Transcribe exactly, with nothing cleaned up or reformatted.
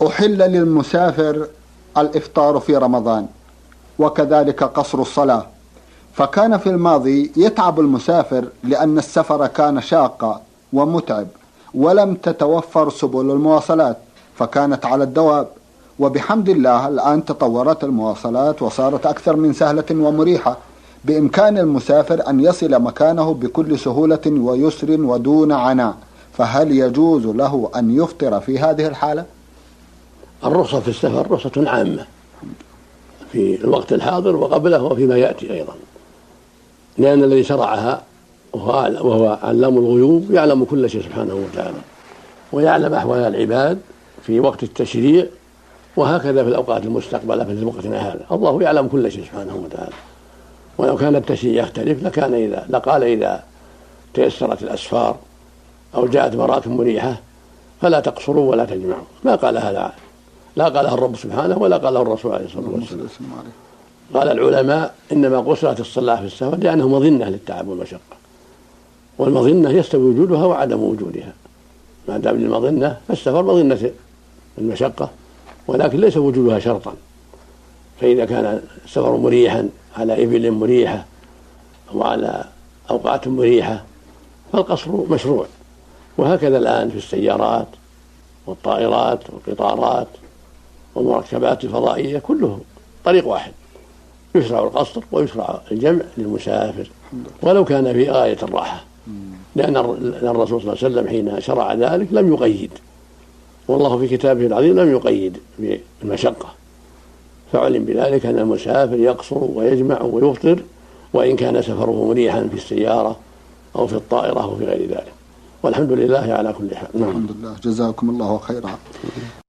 أحل للمسافر الإفطار في رمضان وكذلك قصر الصلاة، فكان في الماضي يتعب المسافر لأن السفر كان شاقا ومتعب ولم تتوفر سبل المواصلات فكانت على الدواب، وبحمد الله الآن تطورت المواصلات وصارت أكثر من سهلة ومريحة، بإمكان المسافر أن يصل مكانه بكل سهولة ويسر ودون عناء، فهل يجوز له أن يفطر في هذه الحالة؟ الرخصة في السفر رخصة عامة في الوقت الحاضر وقبله وفيما يأتي أيضا، لأن الذي شرعها وهو علام الغيوب يعلم كل شيء سبحانه وتعالى، ويعلم أحوال العباد في وقت التشريع وهكذا في الأوقات المستقبلة في وقتنا هذا. الله يعلم كل شيء سبحانه وتعالى، ولو كان التشريع يختلف لكان إذا لقال إذا تيسرت الأسفار أو جاءت براكم مريحة فلا تقصروا ولا تجمعوا، ما قال هذا، لا قاله الرب سبحانه ولا قاله الرسول عليه الصلاة والسلام. قال العلماء إنما قصرت الصلاة في السفر لأنه مظنة للتعب والمشقة، والمظنة يستوي وجودها وعدم وجودها، ما دام المظنة فالسفر مظنة المشقة ولكن ليس وجودها شرطا، فإذا كان السفر مريحا على إبل مريحة وعلى أوقات مريحة فالقصر مشروع. وهكذا الآن في السيارات والطائرات والقطارات والمركبات الفضائية كله طريق واحد، يشرع القصر ويشرع الجمع للمسافر ولو كان في غاية الراحة، لأن الرسول صلى الله عليه وسلم حين شرع ذلك لم يقيد، والله في كتابه العظيم لم يقيد بالمشقة، فعلم بذلك أن المسافر يقصر ويجمع ويفطر وإن كان سفره مريحا في السيارة أو في الطائرة أو في غير ذلك، والحمد لله على كل حال. الحمد لله، جزاكم الله خيرا.